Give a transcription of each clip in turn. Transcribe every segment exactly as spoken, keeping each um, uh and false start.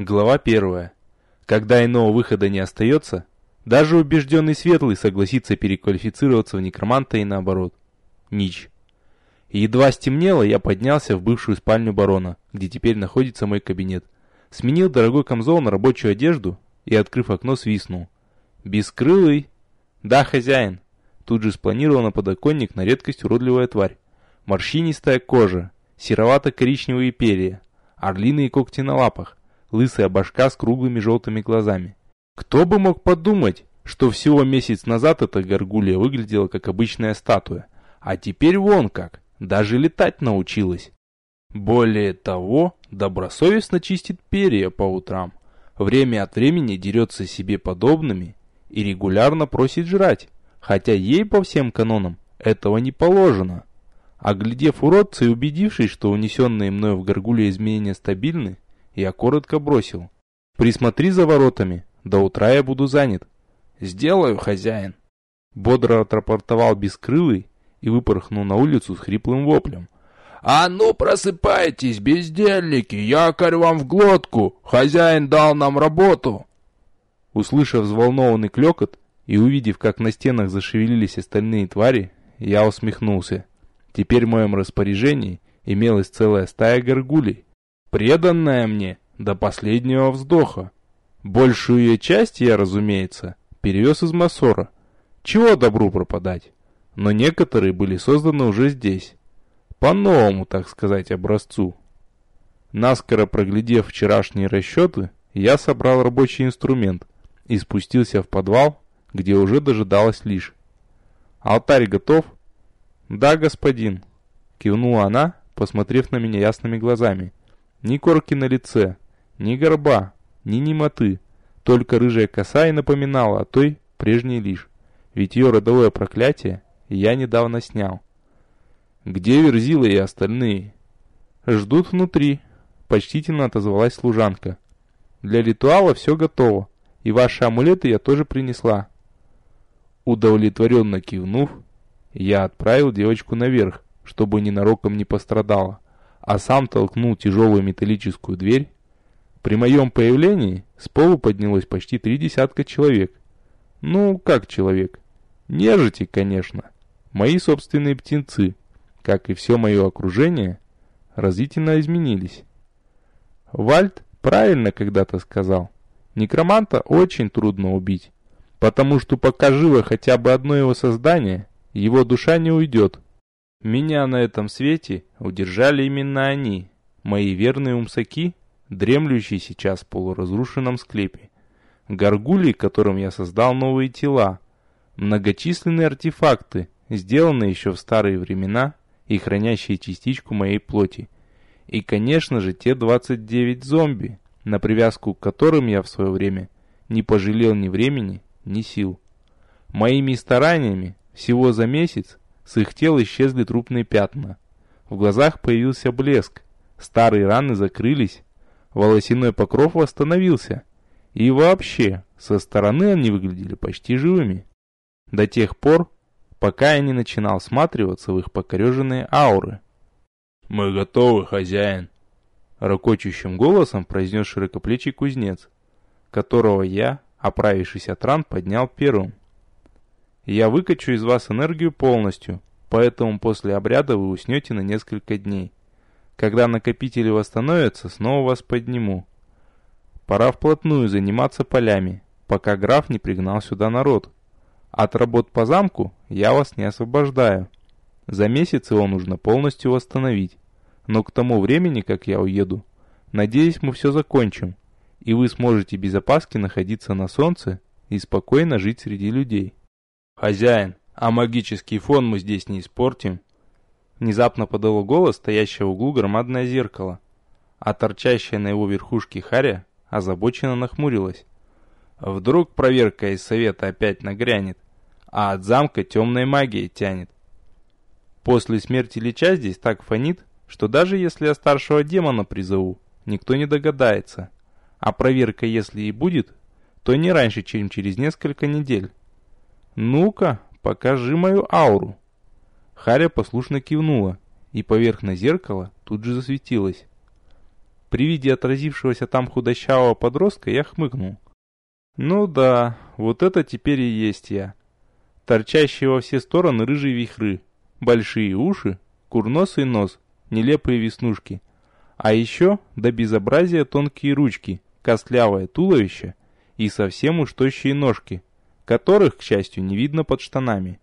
Глава первая. Когда иного выхода не остается, даже убежденный Светлый согласится переквалифицироваться в некроманта и наоборот. Нич. Едва стемнело, я поднялся в бывшую спальню барона, где теперь находится мой кабинет. Сменил дорогой камзол на рабочую одежду и, открыв окно, свистнул. «Бескрылый!» «Да, хозяин!» Тут же спланировал на подоконник на редкость уродливая тварь. Морщинистая кожа, серовато-коричневые перья, орлиные когти на лапах, лысая башка с круглыми желтыми глазами. Кто бы мог подумать, что всего месяц назад эта горгулья выглядела как обычная статуя, а теперь вон как, даже летать научилась. Более того, добросовестно чистит перья по утрам, время от времени дерется себе подобными и регулярно просит жрать, хотя ей по всем канонам этого не положено. Оглядев уродца и убедившись, что унесенные мною в горгулье изменения стабильны, я коротко бросил: «Присмотри за воротами, до утра я буду занят». «Сделаю, хозяин», — бодро отрапортовал Бескрылый и выпорхнул на улицу с хриплым воплем. «А ну просыпайтесь, бездельники, якорь вам в глотку, хозяин дал нам работу!» Услышав взволнованный клёкот и увидев, как на стенах зашевелились остальные твари, я усмехнулся. Теперь в моем распоряжении имелась целая стая горгулей, преданная мне до последнего вздоха. Большую ее часть я, разумеется, перевез из Массора. Чего добру пропадать? Но некоторые были созданы уже здесь. По новому, так сказать, образцу. Наскоро проглядев вчерашние расчеты, я собрал рабочий инструмент и спустился в подвал, где уже дожидалась Лиш. «Алтарь готов?» «Да, господин», — кивнула она, посмотрев на меня ясными глазами. Ни корки на лице, ни горба, ни немоты, только рыжая коса и напоминала о той прежней Лиш, ведь ее родовое проклятие я недавно снял. «Где Верзила и остальные?» «Ждут внутри», — почтительно отозвалась служанка. «Для ритуала все готово, и ваши амулеты я тоже принесла». Удовлетворенно кивнув, я отправил девочку наверх, чтобы ненароком не пострадала, а сам толкнул тяжелую металлическую дверь. При моем появлении с полу поднялось почти три десятка человек. Ну, как человек? Нежити, конечно. Мои собственные птенцы, как и все мое окружение, разительно изменились. Вальд правильно когда-то сказал: некроманта очень трудно убить, потому что пока живо хотя бы одно его создание, его душа не уйдет. Меня на этом свете удержали именно они, мои верные умсаки, дремлющие сейчас в полуразрушенном склепе, горгулии, которым я создал новые тела, многочисленные артефакты, сделанные еще в старые времена и хранящие частичку моей плоти, и, конечно же, те двадцать девять зомби, на привязку к которым я в свое время не пожалел ни времени, ни сил. Моими стараниями всего за месяц с их тел исчезли трупные пятна. В глазах появился блеск, старые раны закрылись, волосяной покров восстановился, и вообще, со стороны они выглядели почти живыми. До тех пор, пока я не начинал всматриваться в их покореженные ауры. «Мы готовы, хозяин», — рокочущим голосом произнес широкоплечий кузнец, которого я, оправившись от ран, поднял первым. «Я выкачу из вас энергию полностью, поэтому после обряда вы уснете на несколько дней. Когда накопители восстановятся, снова вас подниму. Пора вплотную заниматься полями, пока граф не пригнал сюда народ. От работ по замку я вас не освобождаю. За месяц его нужно полностью восстановить. Но к тому времени, как я уеду, надеюсь, мы все закончим, и вы сможете без опаски находиться на солнце и спокойно жить среди людей». «Хозяин, а магический фон мы здесь не испортим?» Внезапно подало голос стоящее в углу громадное зеркало, а торчащая на его верхушке харя озабоченно нахмурилась. «Вдруг проверка из совета опять нагрянет, а от замка темной магией тянет. После смерти Лича здесь так фонит, что даже если я старшего демона призову, никто не догадается. А проверка, если и будет, то не раньше, чем через несколько недель. Ну-ка, покажи мою ауру». Харя послушно кивнула, и поверхность зеркала тут же засветилась. При виде отразившегося там худощавого подростка я хмыкнул. Ну да, вот это теперь и есть я. Торчащие во все стороны рыжие вихры, большие уши, курносый нос, нелепые веснушки. А еще до безобразия тонкие ручки, костлявое туловище и совсем уж тощие ножки, которых, к счастью, не видно под штанами.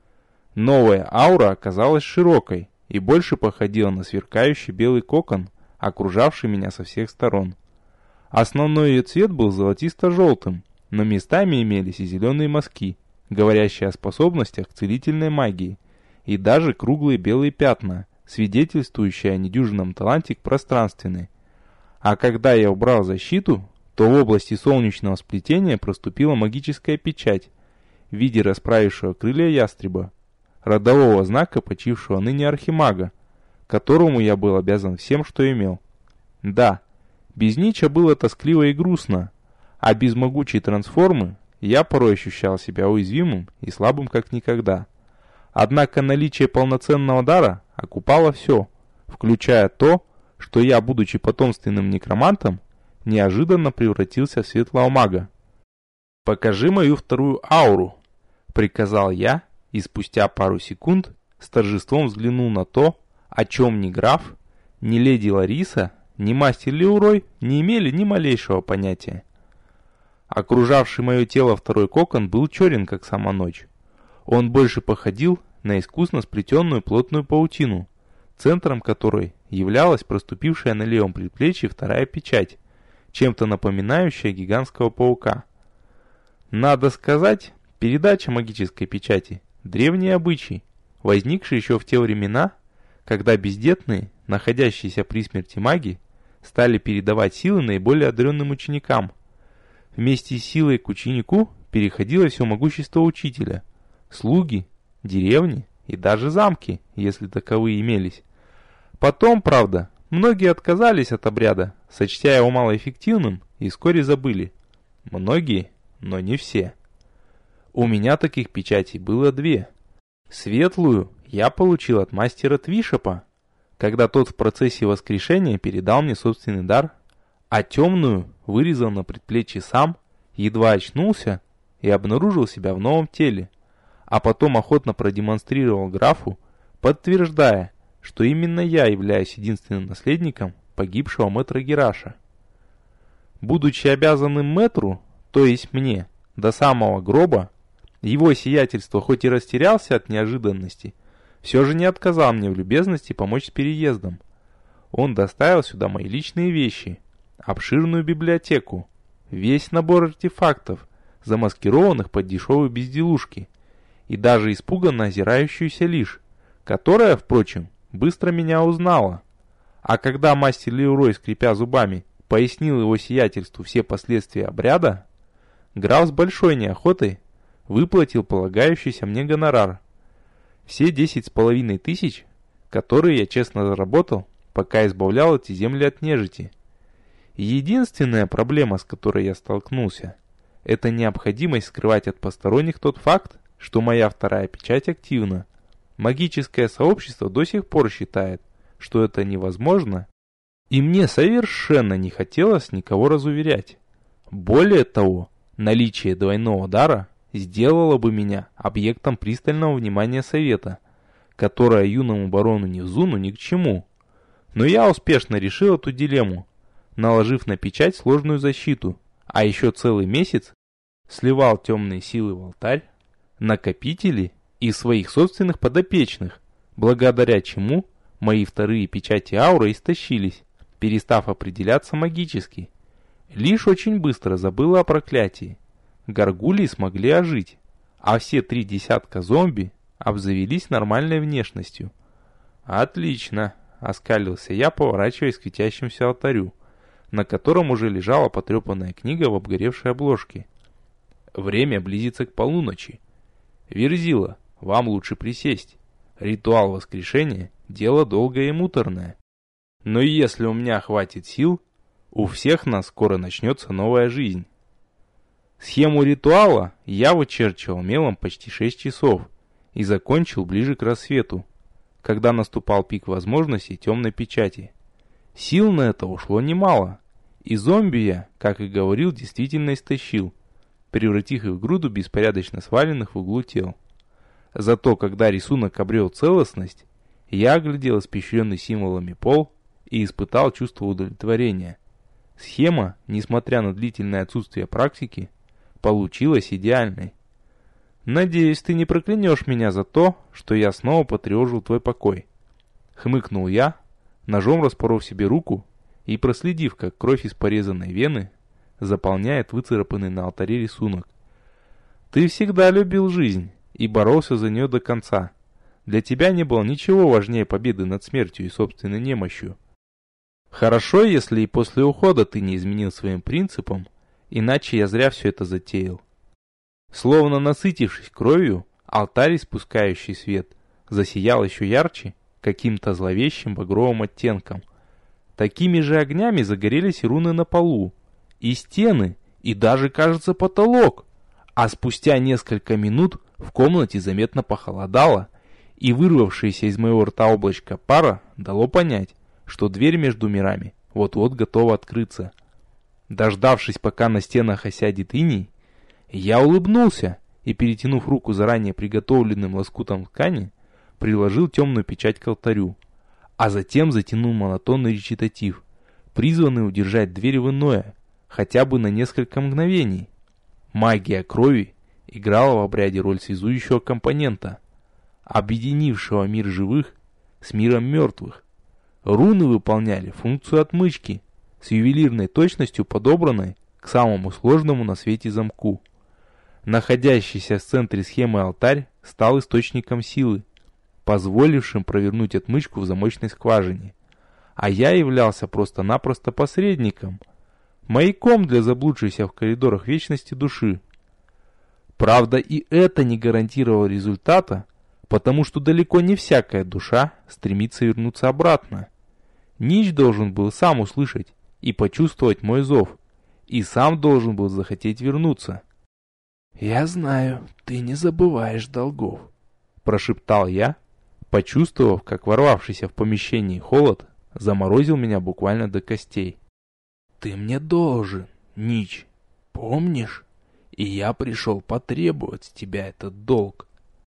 Новая аура оказалась широкой и больше походила на сверкающий белый кокон, окружавший меня со всех сторон. Основной ее цвет был золотисто-желтым, но местами имелись и зеленые мазки, говорящие о способностях к целительной магии, и даже круглые белые пятна, свидетельствующие о недюжинном таланте к пространственной. А когда я убрал защиту, то в области солнечного сплетения проступила магическая печать в виде расправившего крылья ястреба, родового знака почившего ныне архимага, которому я был обязан всем, что имел. Да, без Нича было тоскливо и грустно, а без могучей трансформы я порой ощущал себя уязвимым и слабым как никогда. Однако наличие полноценного дара окупало все, включая то, что я, будучи потомственным некромантом, неожиданно превратился в светлого мага. «Покажи мою вторую ауру», — приказал я, и спустя пару секунд с торжеством взглянул на то, о чем ни граф, ни леди Лариса, ни мастер Леурой не имели ни малейшего понятия. Окружавший мое тело второй кокон был черен, как сама ночь. Он больше походил на искусно сплетенную плотную паутину, центром которой являлась проступившая на левом предплечье вторая печать, чем-то напоминающая гигантского паука. Надо сказать, передача магической печати – древний обычай, возникший еще в те времена, когда бездетные, находящиеся при смерти маги, стали передавать силы наиболее одаренным ученикам. Вместе с силой к ученику переходило все могущество учителя, слуги, деревни и даже замки, если таковые имелись. Потом, правда, многие отказались от обряда, сочтя его малоэффективным, и вскоре забыли. Многие, но не все. У меня таких печатей было две. Светлую я получил от мастера Твишопа, когда тот в процессе воскрешения передал мне собственный дар, а темную вырезал на предплечье сам, едва очнулся и обнаружил себя в новом теле, а потом охотно продемонстрировал графу, подтверждая, что именно я являюсь единственным наследником погибшего мэтра Гераша. Будучи обязанным мэтру, то есть мне, до самого гроба, его сиятельство хоть и растерялся от неожиданности, все же не отказал мне в любезности помочь с переездом. Он доставил сюда мои личные вещи, обширную библиотеку, весь набор артефактов, замаскированных под дешевые безделушки, и даже испуганно озирающуюся Лиш, которая, впрочем, быстро меня узнала. А когда мастер Леурой, скрипя зубами, пояснил его сиятельству все последствия обряда, граф с большой неохотой выплатил полагающийся мне гонорар. Все десять с половиной тысяч, которые я честно заработал, пока избавлял эти земли от нежити. Единственная проблема, с которой я столкнулся, это необходимость скрывать от посторонних тот факт, что моя вторая печать активна. Магическое сообщество до сих пор считает, что это невозможно, и мне совершенно не хотелось никого разуверять. Более того, наличие двойного дара сделало бы меня объектом пристального внимания совета, которое юному барону Невзуну ни к чему. Но я успешно решил эту дилемму, наложив на печать сложную защиту, а еще целый месяц сливал темные силы в алтарь, накопители и своих собственных подопечных, благодаря чему мои вторые печати ауры истощились, перестав определяться магически. Лишь очень быстро забыла о проклятии. Горгулии смогли ожить, а все три десятка зомби обзавелись нормальной внешностью. «Отлично!» — оскалился я, поворачиваясь к светящемуся алтарю, на котором уже лежала потрепанная книга в обгоревшей обложке. «Время близится к полуночи. Верзила, вам лучше присесть. Ритуал воскрешения — дело долгое и муторное. Но если у меня хватит сил, у всех нас скоро начнется новая жизнь». Схему ритуала я вычерчивал мелом почти шесть часов и закончил ближе к рассвету, когда наступал пик возможностей темной печати. Сил на это ушло немало, и зомби я, как и говорил, действительно истощил, превратив их в груду беспорядочно сваленных в углу тел. Зато, когда рисунок обрел целостность, я оглядел испещренный символами пол и испытал чувство удовлетворения. Схема, несмотря на длительное отсутствие практики, получилась идеальной. «Надеюсь, ты не проклянешь меня за то, что я снова потревожил твой покой», — хмыкнул я, ножом распоров себе руку и проследив, как кровь из порезанной вены заполняет выцарапанный на алтаре рисунок. «Ты всегда любил жизнь и боролся за нее до конца. Для тебя не было ничего важнее победы над смертью и собственной немощью. Хорошо, если и после ухода ты не изменил своим принципам, иначе я зря все это затеял». Словно насытившись кровью, алтарь, испускающий свет, засиял еще ярче, каким-то зловещим багровым оттенком. Такими же огнями загорелись и руны на полу, и стены, и даже, кажется, потолок. А спустя несколько минут в комнате заметно похолодало, и вырвавшееся из моего рта облачко пара дало понять, что дверь между мирами вот-вот готова открыться. Дождавшись, пока на стенах осядет иней, я улыбнулся и, перетянув руку заранее приготовленным лоскутом ткани, приложил темную печать к алтарю, а затем затянул монотонный речитатив, призванный удержать дверь в иное, хотя бы на несколько мгновений. Магия крови играла в обряде роль связующего компонента, объединившего мир живых с миром мертвых. Руны выполняли функцию отмычки, с ювелирной точностью подобранной к самому сложному на свете замку. Находящийся в центре схемы алтарь стал источником силы, позволившим провернуть отмычку в замочной скважине. А я являлся просто-напросто посредником, маяком для заблудшейся в коридорах вечности души. Правда, и это не гарантировало результата, потому что далеко не всякая душа стремится вернуться обратно. Нич должен был сам услышать и почувствовать мой зов, и сам должен был захотеть вернуться. «Я знаю, ты не забываешь долгов», — прошептал я, почувствовав, как ворвавшийся в помещение холод заморозил меня буквально до костей. «Ты мне должен, Нич, помнишь? И я пришел потребовать с тебя этот долг».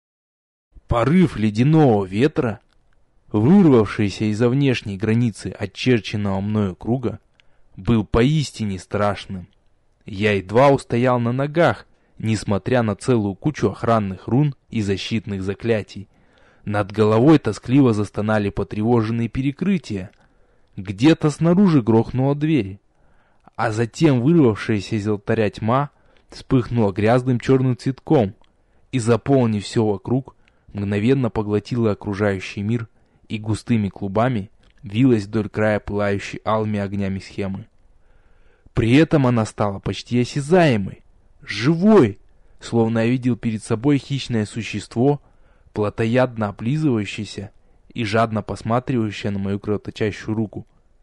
Порыв ледяного ветра, вырвавшийся из-за внешней границы очерченного мною круга, был поистине страшным. Я едва устоял на ногах, несмотря на целую кучу охранных рун и защитных заклятий. Над головой тоскливо застонали потревоженные перекрытия. Где-то снаружи грохнула дверь, а затем вырвавшаяся из алтаря тьма вспыхнула грязным черным цветком и, заполнив все вокруг, мгновенно поглотила окружающий мир и густыми клубами вилась вдоль края пылающей алыми огнями схемы. При этом она стала почти осязаемой, живой, словно я видел перед собой хищное существо, плотоядно облизывающееся и жадно посматривающее на мою кровоточащую руку.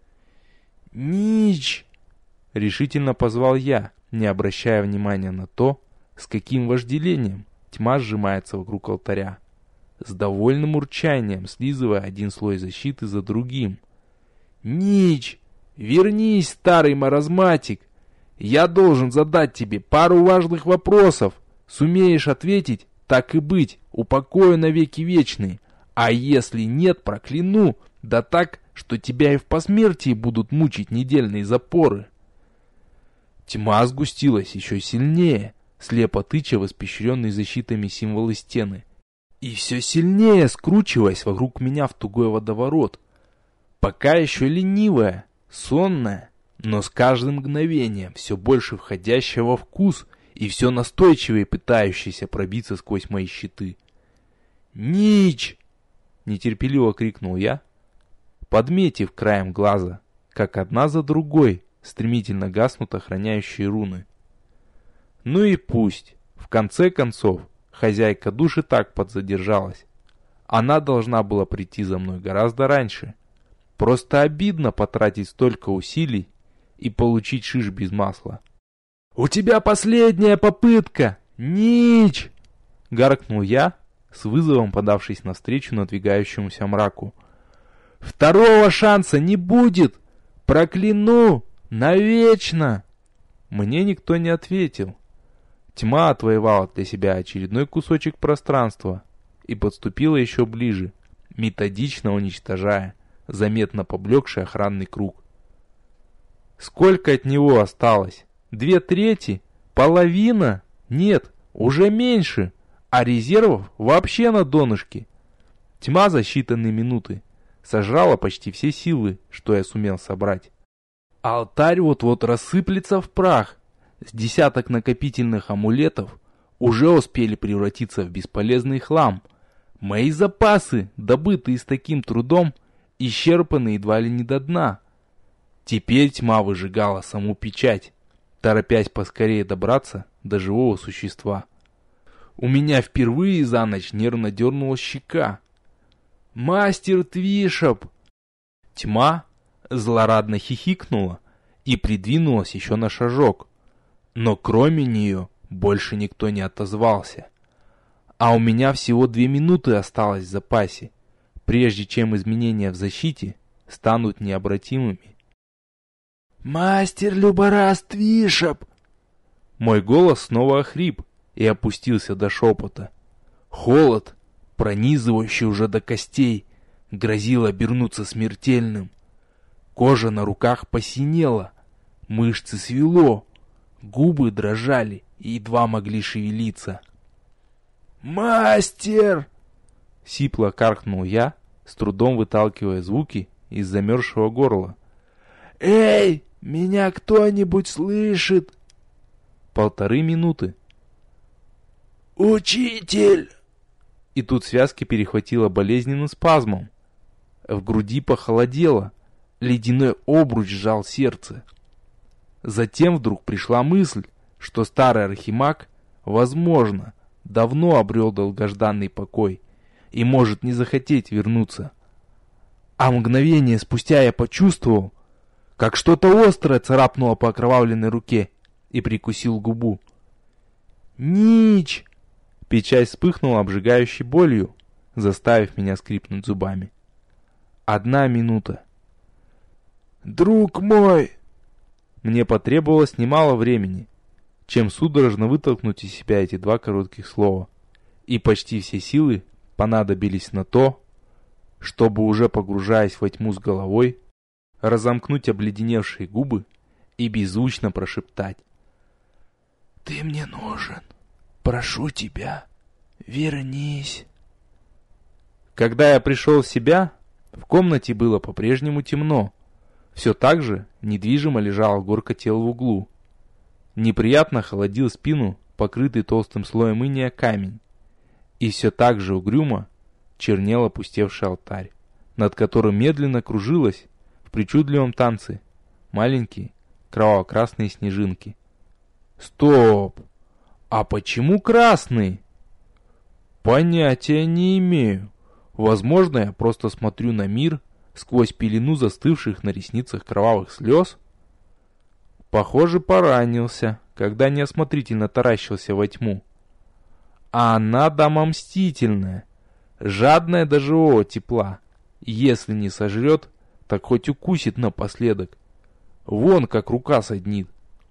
«Нич!» — решительно позвал я, не обращая внимания на то, с каким вожделением тьма сжимается вокруг алтаря, с довольным урчанием слизывая один слой защиты за другим. «Нич! Вернись, старый маразматик! Я должен задать тебе пару важных вопросов. Сумеешь ответить, так и быть, упокою навеки вечные. А если нет, прокляну, да так, что тебя и в посмертии будут мучить недельные запоры». Тьма сгустилась еще сильнее, слепо тыча в испещренные защитами символы стены, и все сильнее скручиваясь вокруг меня в тугой водоворот. Пока еще ленивая, сонная, но с каждым мгновением все больше входящая во вкус и все настойчивее пытающаяся пробиться сквозь мои щиты. «Нич!» — нетерпеливо крикнул я, подметив краем глаза, как одна за другой стремительно гаснут охраняющие руны. Ну и пусть, в конце концов, хозяйка души так подзадержалась. Она должна была прийти за мной гораздо раньше. Просто обидно потратить столько усилий и получить шиш без масла. «У тебя последняя попытка, Нич!» — гаркнул я, с вызовом подавшись навстречу надвигающемуся мраку. «Второго шанса не будет! Прокляну! Навечно!» Мне никто не ответил. Тьма отвоевала для себя очередной кусочек пространства и подступила еще ближе, методично уничтожая заметно поблекший охранный круг. Сколько от него осталось? Две трети? Половина? Нет, уже меньше, а резервов вообще на донышке. Тьма за считанные минуты сожрала почти все силы, что я сумел собрать. Алтарь вот-вот рассыплется в прах. С десяток накопительных амулетов уже успели превратиться в бесполезный хлам. Мои запасы, добытые с таким трудом, исчерпаны едва ли не до дна. Теперь тьма выжигала саму печать, торопясь поскорее добраться до живого существа. У меня впервые за ночь нервно дернула щека. «Мастер Твишоп!» Тьма злорадно хихикнула и придвинулась еще на шажок. Но кроме нее больше никто не отозвался. А у меня всего две минуты осталось в запасе, прежде чем изменения в защите станут необратимыми. «Мастер Люборас Твишоп!» Мой голос снова охрип и опустился до шепота. Холод, пронизывающий уже до костей, грозил обернуться смертельным. Кожа на руках посинела, мышцы свело, губы дрожали и едва могли шевелиться. «Мастер!» — сипло каркнул я, с трудом выталкивая звуки из замерзшего горла. «Эй, меня кто-нибудь слышит?» Полторы минуты. «Учитель!» И тут связки перехватило болезненным спазмом. В груди похолодело, ледяной обруч сжал сердце. Затем вдруг пришла мысль, что старый архимаг, возможно, давно обрел долгожданный покой и может не захотеть вернуться. А мгновение спустя я почувствовал, как что-то острое царапнуло по окровавленной руке, и прикусил губу. «Нич!» Печать вспыхнула обжигающей болью, заставив меня скрипнуть зубами. Одна минута. «Друг мой!» Мне потребовалось немало времени, чем судорожно вытолкнуть из себя эти два коротких слова. И почти все силы понадобились на то, чтобы, уже погружаясь во тьму с головой, разомкнуть обледеневшие губы и беззвучно прошептать: «Ты мне нужен. Прошу тебя, вернись». Когда я пришел в себя, в комнате было по-прежнему темно. Все так же недвижимо лежала горка тел в углу. Неприятно холодил спину, покрытый толстым слоем иния камень. И все так же угрюмо чернел опустевший алтарь, над которым медленно кружилась в причудливом танце маленькие кроваво-красные снежинки. Стоп! А почему красный? Понятия не имею. Возможно, я просто смотрю на мир сквозь пелену застывших на ресницах кровавых слез? Похоже, поранился, когда неосмотрительно таращился во тьму. А она дама мстительная, жадная до живого тепла. Если не сожрет, так хоть укусит напоследок. Вон как рука саднит.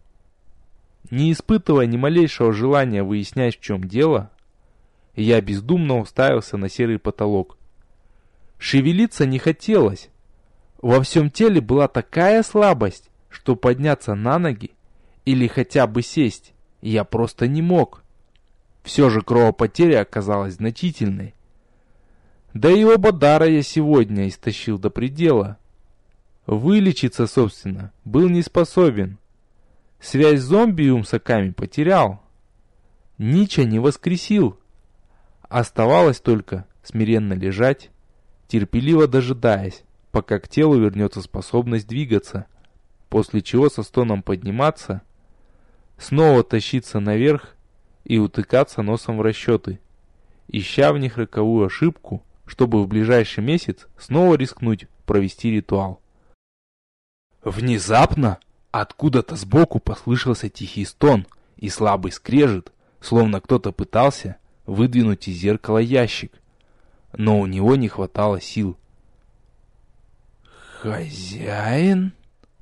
Не испытывая ни малейшего желания выяснять, в чем дело, я бездумно уставился на серый потолок. Шевелиться не хотелось. Во всем теле была такая слабость, что подняться на ноги или хотя бы сесть я просто не мог. Все же кровопотеря оказалась значительной. Да и оба дара я сегодня истощил до предела. Вылечиться, собственно, был не способен. Связь с зомби и умсаками потерял. Нича не воскресил. Оставалось только смиренно лежать, терпеливо дожидаясь, пока к телу вернется способность двигаться, после чего со стоном подниматься, снова тащиться наверх и утыкаться носом в расчеты, ища в них роковую ошибку, чтобы в ближайший месяц снова рискнуть провести ритуал. Внезапно откуда-то сбоку послышался тихий стон и слабый скрежет, словно кто-то пытался выдвинуть из зеркала ящик, но у него не хватало сил. «Хозяин?»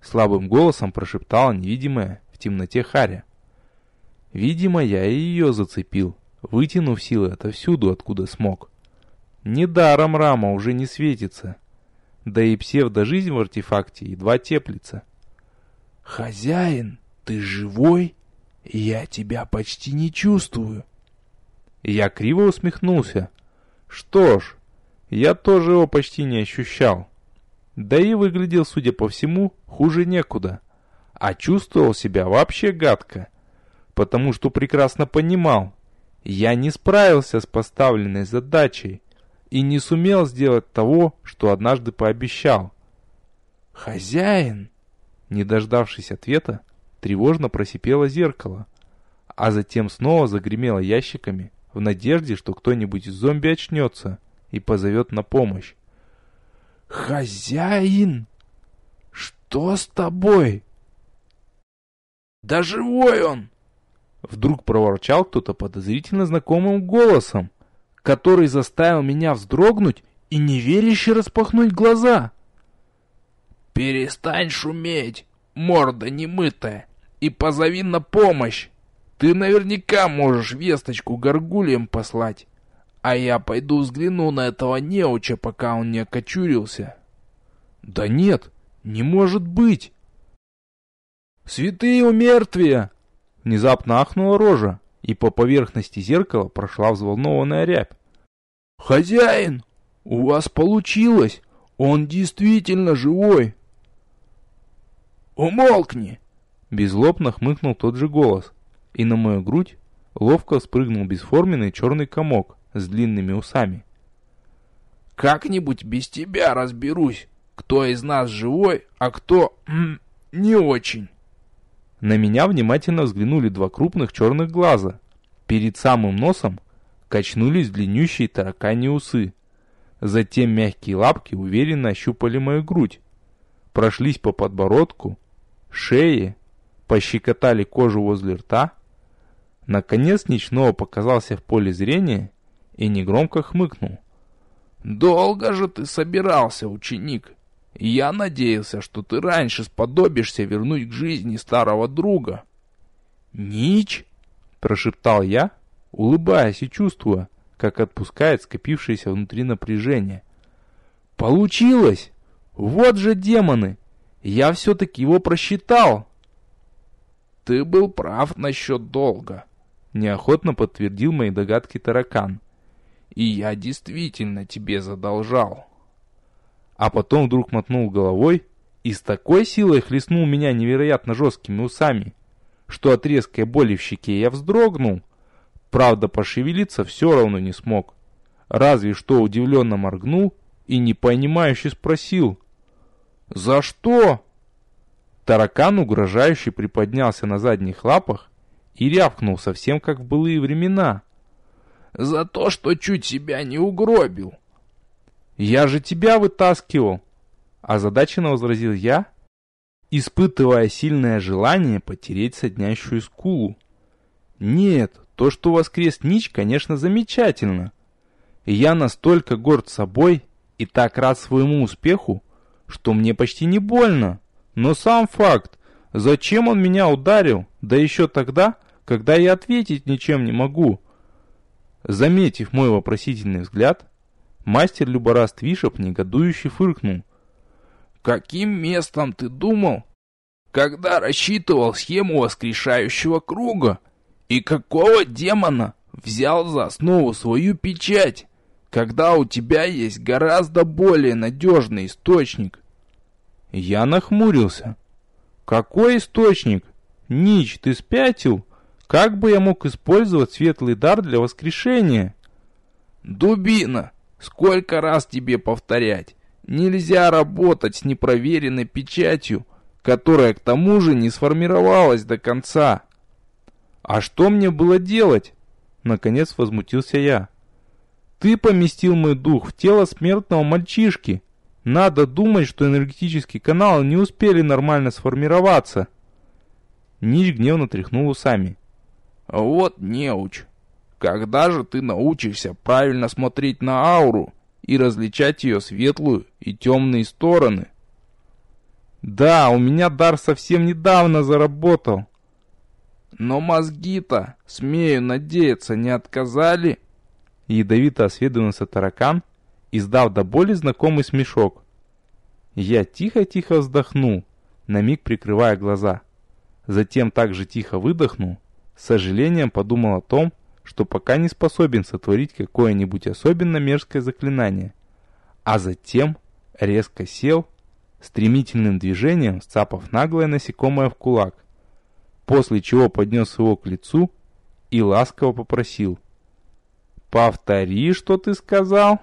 слабым голосом прошептала невидимая в темноте Харя. Видимо, я и ее зацепил, вытянув силы отовсюду, откуда смог. Недаром рама уже не светится, да и псевдожизнь в артефакте едва теплится. «Хозяин, ты живой? Я тебя почти не чувствую». Я криво усмехнулся. Что ж, я тоже его почти не ощущал. Да и выглядел, судя по всему, хуже некуда. А чувствовал себя вообще гадко, потому что прекрасно понимал, я не справился с поставленной задачей и не сумел сделать того, что однажды пообещал. «Хозяин!» Не дождавшись ответа, тревожно просипело зеркало, а затем снова загремело ящиками в надежде, что кто-нибудь из зомби очнется и позовет на помощь. «Хозяин! Что с тобой?» «Да живой он!» Вдруг проворчал кто-то подозрительно знакомым голосом, который заставил меня вздрогнуть и неверяще распахнуть глаза. «Перестань шуметь, морда немытая, и позови на помощь. Ты наверняка можешь весточку горгульям послать, а я пойду взгляну на этого неуча, пока он не окочурился». «Да нет, не может быть!» «Святые умертвия!» Внезапно ахнула рожа, и по поверхности зеркала прошла взволнованная рябь. «Хозяин, у вас получилось! Он действительно живой!» «Умолкни!» Беззлобно хмыкнул тот же голос, и на мою грудь ловко спрыгнул бесформенный черный комок с длинными усами. «Как-нибудь без тебя разберусь, кто из нас живой, а кто м, не очень». На меня внимательно взглянули два крупных черных глаза. Перед самым носом качнулись длиннющие тараканьи усы. Затем мягкие лапки уверенно ощупали мою грудь. Прошлись по подбородку, шее, пощекотали кожу возле рта. Наконец Ничного показался в поле зрения и негромко хмыкнул. «Долго же ты собирался, ученик? Я надеялся, что ты раньше сподобишься вернуть к жизни старого друга». «Нич?» — прошептал я, улыбаясь и чувствуя, как отпускает скопившееся внутри напряжение. «Получилось! Вот же демоны! Я все-таки его просчитал!» «Ты был прав насчет долга», — неохотно подтвердил мои догадки таракан. «И я действительно тебе задолжал». А потом вдруг мотнул головой и с такой силой хлестнул меня невероятно жесткими усами, что от резкой боли в щеке я вздрогнул. Правда, пошевелиться все равно не смог. Разве что удивленно моргнул и непонимающе спросил: «За что?» Таракан угрожающе приподнялся на задних лапах и рявкнул совсем как в былые времена. «За то, что чуть себя не угробил». «Я же тебя вытаскивал!» Озадаченно возразил я, испытывая сильное желание потереть соднящую скулу. «Нет, то, что воскрес Нич, конечно, замечательно. Я настолько горд собой и так рад своему успеху, что мне почти не больно. Но сам факт, зачем он меня ударил, да еще тогда, когда я ответить ничем не могу?» Заметив мой вопросительный взгляд, мастер Любораст Вишоп негодующе фыркнул. «Каким местом ты думал, когда рассчитывал схему воскрешающего круга? И какого демона взял за основу свою печать, когда у тебя есть гораздо более надежный источник?» Я нахмурился. «Какой источник? Нич, ты спятил? Как бы я мог использовать светлый дар для воскрешения?» «Дубина! Сколько раз тебе повторять? Нельзя работать с непроверенной печатью, которая к тому же не сформировалась до конца». «А что мне было делать?» Наконец возмутился я. «Ты поместил мой дух в тело смертного мальчишки. Надо думать, что энергетические каналы не успели нормально сформироваться». Нич гневно тряхнул усами. «Вот неуч! Когда же ты научишься правильно смотреть на ауру и различать ее светлую и темные стороны?» Да, у меня дар совсем недавно заработал. Но мозги-то, смею надеяться, не отказали? Ядовито осведомился таракан, издав до боли знакомый смешок. Я тихо-тихо вздохнул, на миг прикрывая глаза. Затем также тихо выдохнул, с сожалением подумал о том, что пока не способен сотворить какое-нибудь особенно мерзкое заклинание. А затем резко сел, стремительным движением сцапав наглое насекомое в кулак, после чего поднес его к лицу и ласково попросил: «Повтори, что ты сказал?»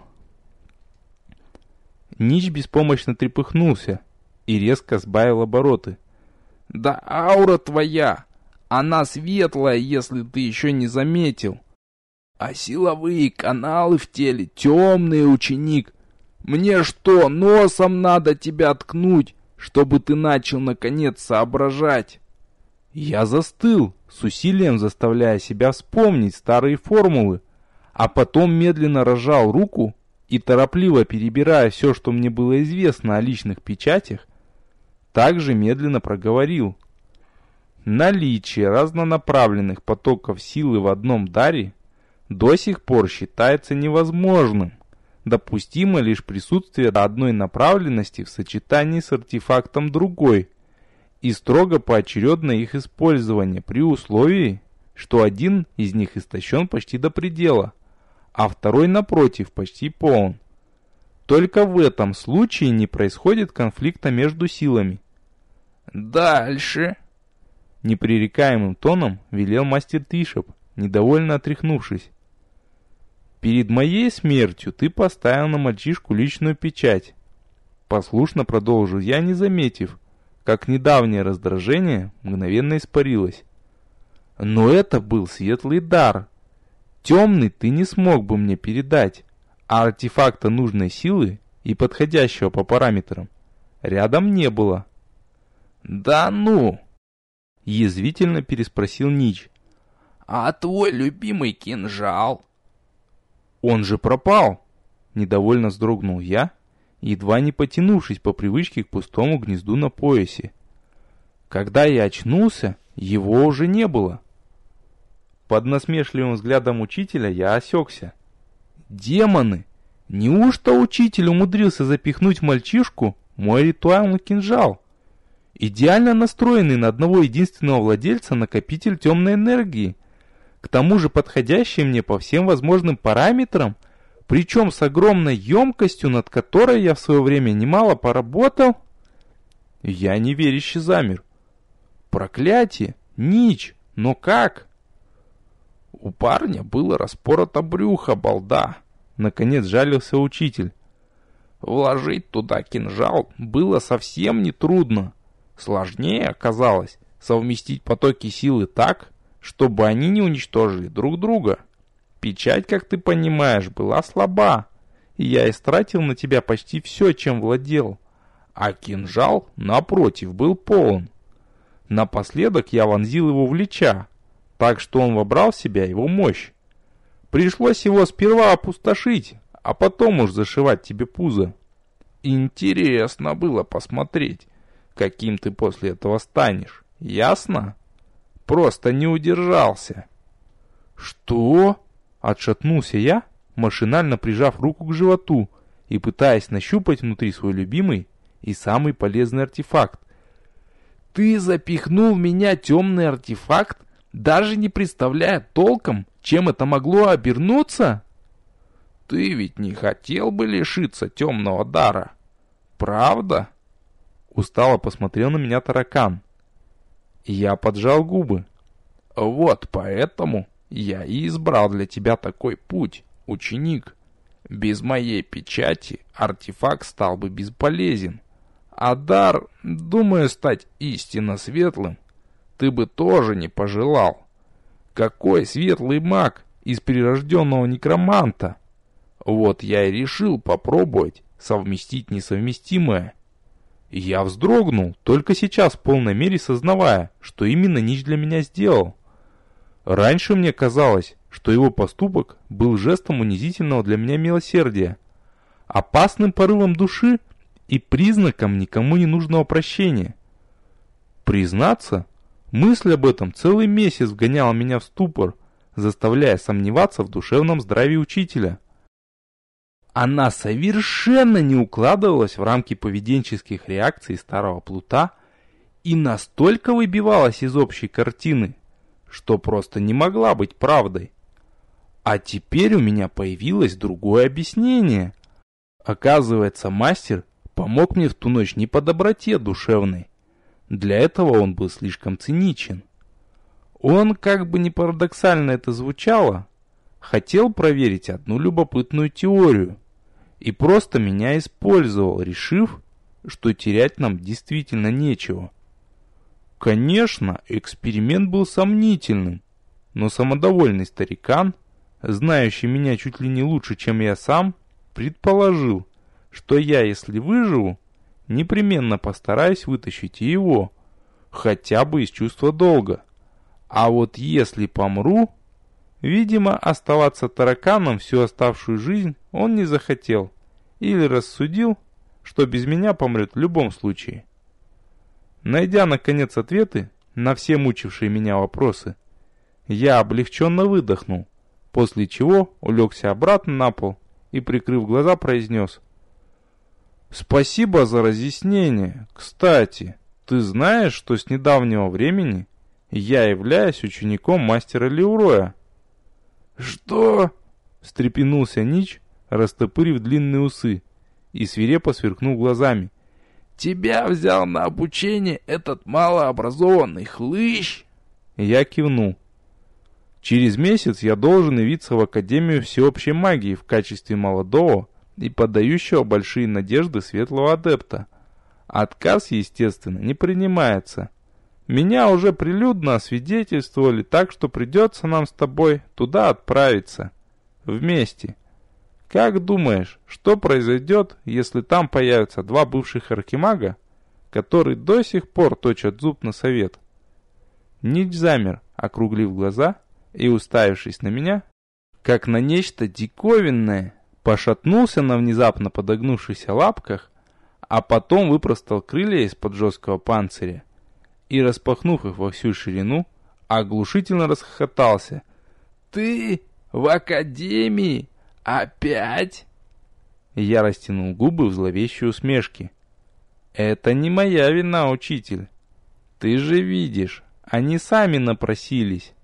Нич беспомощно трепыхнулся и резко сбавил обороты. «Да аура твоя! Она светлая, если ты еще не заметил. А силовые каналы в теле темные, ученик. Мне что, носом надо тебя ткнуть, чтобы ты начал наконец соображать?» Я застыл, с усилием заставляя себя вспомнить старые формулы, а потом медленно разжал руку и, торопливо перебирая все, что мне было известно о личных печатях, также медленно проговорил. Наличие разнонаправленных потоков силы в одном даре до сих пор считается невозможным. Допустимо лишь присутствие одной направленности в сочетании с артефактом другой и строго поочередное их использование при условии, что один из них истощен почти до предела, а второй, напротив, почти полон. Только в этом случае не происходит конфликта между силами. «Дальше!» Непререкаемым тоном велел мастер Тришоп, недовольно отряхнувшись. «Перед моей смертью ты поставил на мальчишку личную печать». Послушно продолжил я, не заметив, как недавнее раздражение мгновенно испарилось. «Но это был светлый дар. Темный ты не смог бы мне передать, а артефакта нужной силы и подходящего по параметрам рядом не было». «Да ну!» — язвительно переспросил Нич. «А твой любимый кинжал?» «Он же пропал!» — недовольно вздрогнул я, едва не потянувшись по привычке к пустому гнезду на поясе. Когда я очнулся, его уже не было. Под насмешливым взглядом учителя я осекся. «Демоны! Неужто учитель умудрился запихнуть мальчишку мой ритуальный кинжал? Идеально настроенный на одного единственного владельца накопитель темной энергии, к тому же подходящий мне по всем возможным параметрам, причем с огромной емкостью, над которой я в свое время немало поработал?» Я неверяще замер. «Проклятие! Нич! Но как?» «У парня было распорото брюхо, балда!» Наконец жалился учитель. «Вложить туда кинжал было совсем нетрудно. Сложнее оказалось совместить потоки силы так, чтобы они не уничтожили друг друга. Печать, как ты понимаешь, была слаба, и я истратил на тебя почти все, чем владел. А кинжал, напротив, был полон. Напоследок я вонзил его в Лича, так что он вобрал в себя его мощь. Пришлось его сперва опустошить, а потом уж зашивать тебе пузо. Интересно было посмотреть, каким ты после этого станешь, ясно? Просто не удержался». «Что?» — отшатнулся я, машинально прижав руку к животу и пытаясь нащупать внутри свой любимый и самый полезный артефакт. «Ты запихнул в меня темный артефакт, даже не представляя толком, чем это могло обернуться?» «Ты ведь не хотел бы лишиться темного дара, правда?» Устало посмотрел на меня таракан. Я поджал губы. «Вот поэтому я и избрал для тебя такой путь, ученик. Без моей печати артефакт стал бы бесполезен. А дар, думаю, стать истинно светлым, ты бы тоже не пожелал. Какой светлый маг из прирожденного некроманта? Вот я и решил попробовать совместить несовместимое». Я вздрогнул, только сейчас в полной мере сознавая, что именно Нич для меня сделал. Раньше мне казалось, что его поступок был жестом унизительного для меня милосердия, опасным порывом души и признаком никому не нужного прощения. Признаться, мысль об этом целый месяц вгоняла меня в ступор, заставляя сомневаться в душевном здравии учителя. Она совершенно не укладывалась в рамки поведенческих реакций старого плута и настолько выбивалась из общей картины, что просто не могла быть правдой. А теперь у меня появилось другое объяснение. Оказывается, мастер помог мне в ту ночь не по доброте душевной. Для этого он был слишком циничен. Он, как бы ни парадоксально это звучало, хотел проверить одну любопытную теорию и просто меня использовал, решив, что терять нам действительно нечего. Конечно, эксперимент был сомнительным, но самодовольный старикан, знающий меня чуть ли не лучше, чем я сам, предположил, что я, если выживу, непременно постараюсь вытащить и его, хотя бы из чувства долга. А вот если помру, видимо, оставаться тараканом всю оставшую жизнь он не захотел или рассудил, что без меня помрет в любом случае. Найдя, наконец, ответы на все мучившие меня вопросы, я облегченно выдохнул, после чего улегся обратно на пол и, прикрыв глаза, произнес: «Спасибо за разъяснение. Кстати, ты знаешь, что с недавнего времени я являюсь учеником мастера Леуроя?» «Что?» — встрепенулся Нич, растопырив длинные усы, и свирепо сверкнул глазами. «Тебя взял на обучение этот малообразованный хлыщ?» Я кивнул. «Через месяц я должен явиться в Академию всеобщей магии в качестве молодого и подающего большие надежды светлого адепта. Отказ, естественно, не принимается. Меня уже прилюдно освидетельствовали, так что придется нам с тобой туда отправиться. Вместе. Как думаешь, что произойдет, если там появятся два бывших архимага, которые до сих пор точат зуб на совет?» Нич замер, округлив глаза и уставившись на меня, как на нечто диковинное, пошатнулся на внезапно подогнувшихся лапках, а потом выпростал крылья из-под жесткого панциря и, распахнув их во всю ширину, оглушительно расхохотался. «Ты в Академии? Опять?» Я растянул губы в зловещей усмешке. «Это не моя вина, учитель. Ты же видишь, они сами напросились.